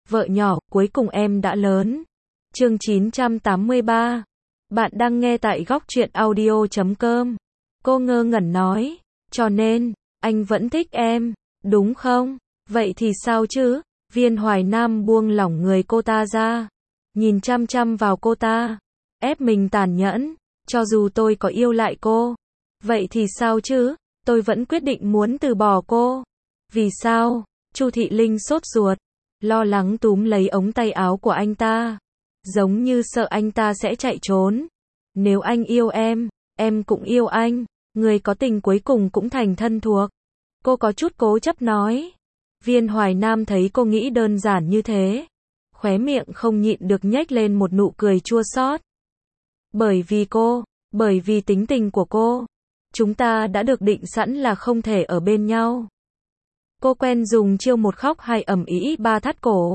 vợ nhỏ, cuối cùng em đã lớn. Chương 983. Bạn đang nghe tại góc truyện audio.com. Cô ngơ ngẩn nói, cho nên, anh vẫn thích em, đúng không? Vậy thì sao chứ? Viên Hoài Nam buông lỏng người cô ta ra, nhìn chăm chăm vào cô ta, ép mình tàn nhẫn, cho dù tôi có yêu lại cô. Vậy thì sao chứ? Tôi vẫn quyết định muốn từ bỏ cô. Vì sao? Chu Thị Linh sốt ruột, lo lắng túm lấy ống tay áo của anh ta, giống như sợ anh ta sẽ chạy trốn. Nếu anh yêu em cũng yêu anh, người có tình cuối cùng cũng thành thân thuộc. Cô có chút cố chấp nói. Viên Hoài Nam thấy cô nghĩ đơn giản như thế, khóe miệng không nhịn được nhếch lên một nụ cười chua xót. Bởi vì tính tình của cô, chúng ta đã được định sẵn là không thể ở bên nhau. Cô quen dùng chiêu một khóc hai ầm ĩ ba thắt cổ.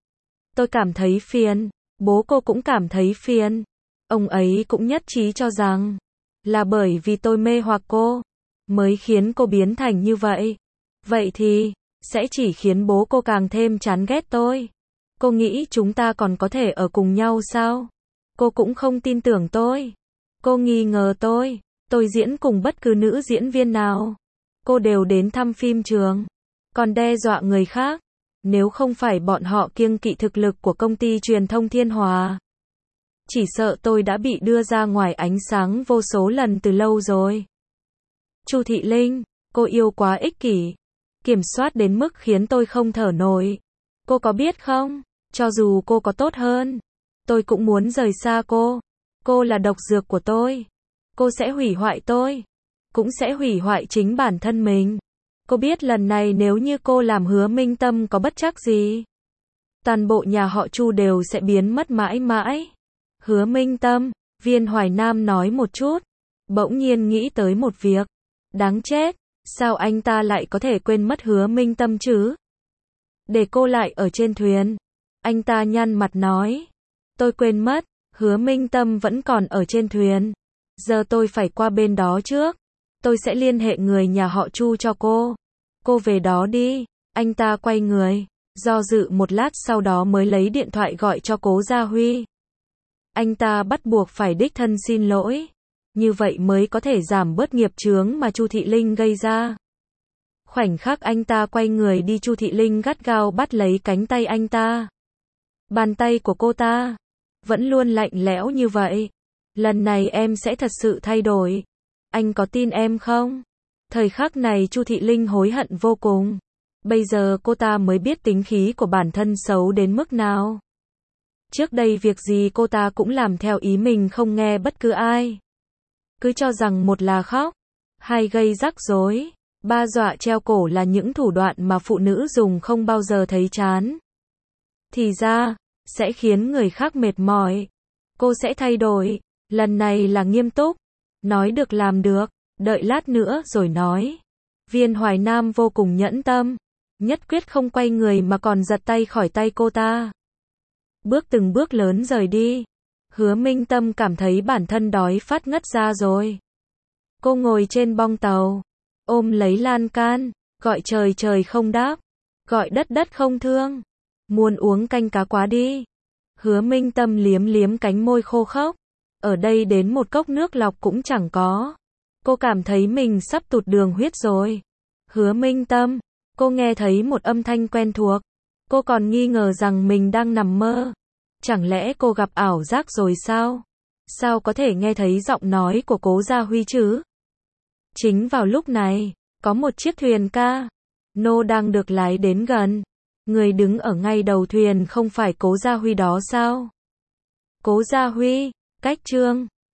Tôi cảm thấy phiền, bố cô cũng cảm thấy phiền. Ông ấy cũng nhất trí cho rằng, là bởi vì tôi mê hoặc cô, mới khiến cô biến thành như vậy. Vậy thì, sẽ chỉ khiến bố cô càng thêm chán ghét tôi. Cô nghĩ chúng ta còn có thể ở cùng nhau sao? Cô cũng không tin tưởng tôi. Cô nghi ngờ tôi diễn cùng bất cứ nữ diễn viên nào. Cô đều đến thăm phim trường, còn đe dọa người khác. Nếu không phải bọn họ kiêng kỵ thực lực của công ty truyền thông Thiên Hòa, chỉ sợ tôi đã bị đưa ra ngoài ánh sáng vô số lần từ lâu rồi. Chu Thị Linh, cô yêu quá ích kỷ, kiểm soát đến mức khiến tôi không thở nổi. Cô có biết không, cho dù cô có tốt hơn, tôi cũng muốn rời xa cô. Cô là độc dược của tôi. Cô sẽ hủy hoại tôi, cũng sẽ hủy hoại chính bản thân mình. Cô biết lần này nếu như cô làm Hứa Minh Tâm có bất trắc gì, toàn bộ nhà họ Chu đều sẽ biến mất mãi mãi. Hứa Minh Tâm, Viên Hoài Nam nói một chút, bỗng nhiên nghĩ tới một việc. Đáng chết, sao anh ta lại có thể quên mất Hứa Minh Tâm chứ? Để cô lại ở trên thuyền. Anh ta nhăn mặt nói, tôi quên mất, Hứa Minh Tâm vẫn còn ở trên thuyền. Giờ tôi phải qua bên đó trước. Tôi sẽ liên hệ người nhà họ Chu cho cô. Cô về đó đi. Anh ta quay người, do dự một lát sau đó mới lấy điện thoại gọi cho Cố Gia Huy. Anh ta bắt buộc phải đích thân xin lỗi. Như vậy mới có thể giảm bớt nghiệp chướng mà Chu Thị Linh gây ra. Khoảnh khắc anh ta quay người đi, Chu Thị Linh gắt gao bắt lấy cánh tay anh ta. Bàn tay của cô ta vẫn luôn lạnh lẽo như vậy. Lần này em sẽ thật sự thay đổi. Anh có tin em không? Thời khắc này Chu Thị Linh hối hận vô cùng. Bây giờ cô ta mới biết tính khí của bản thân xấu đến mức nào. Trước đây việc gì cô ta cũng làm theo ý mình, không nghe bất cứ ai. Cứ cho rằng một là khóc, hai gây rắc rối, ba dọa treo cổ là những thủ đoạn mà phụ nữ dùng không bao giờ thấy chán. Thì ra, sẽ khiến người khác mệt mỏi. Cô sẽ thay đổi, lần này là nghiêm túc. Nói được làm được, đợi lát nữa rồi nói. Viên Hoài Nam vô cùng nhẫn tâm, nhất quyết không quay người mà còn giật tay khỏi tay cô ta. Bước từng bước lớn rời đi. Hứa Minh Tâm cảm thấy bản thân đói phát ngất ra rồi. Cô ngồi trên bong tàu, ôm lấy lan can, gọi trời trời không đáp, gọi đất đất không thương. Muốn uống canh cá quá đi. Hứa Minh Tâm liếm liếm cánh môi khô khốc. Ở đây đến một cốc nước lọc cũng chẳng có. Cô cảm thấy mình sắp tụt đường huyết rồi. Hứa Minh Tâm, cô nghe thấy một âm thanh quen thuộc. Cô còn nghi ngờ rằng mình đang nằm mơ. Chẳng lẽ cô gặp ảo giác rồi sao? Sao có thể nghe thấy giọng nói của Cố Gia Huy chứ? Chính vào lúc này, có một chiếc thuyền ca nô đang được lái đến gần. Người đứng ở ngay đầu thuyền không phải Cố Gia Huy đó sao? Cố Gia Huy, cách Trương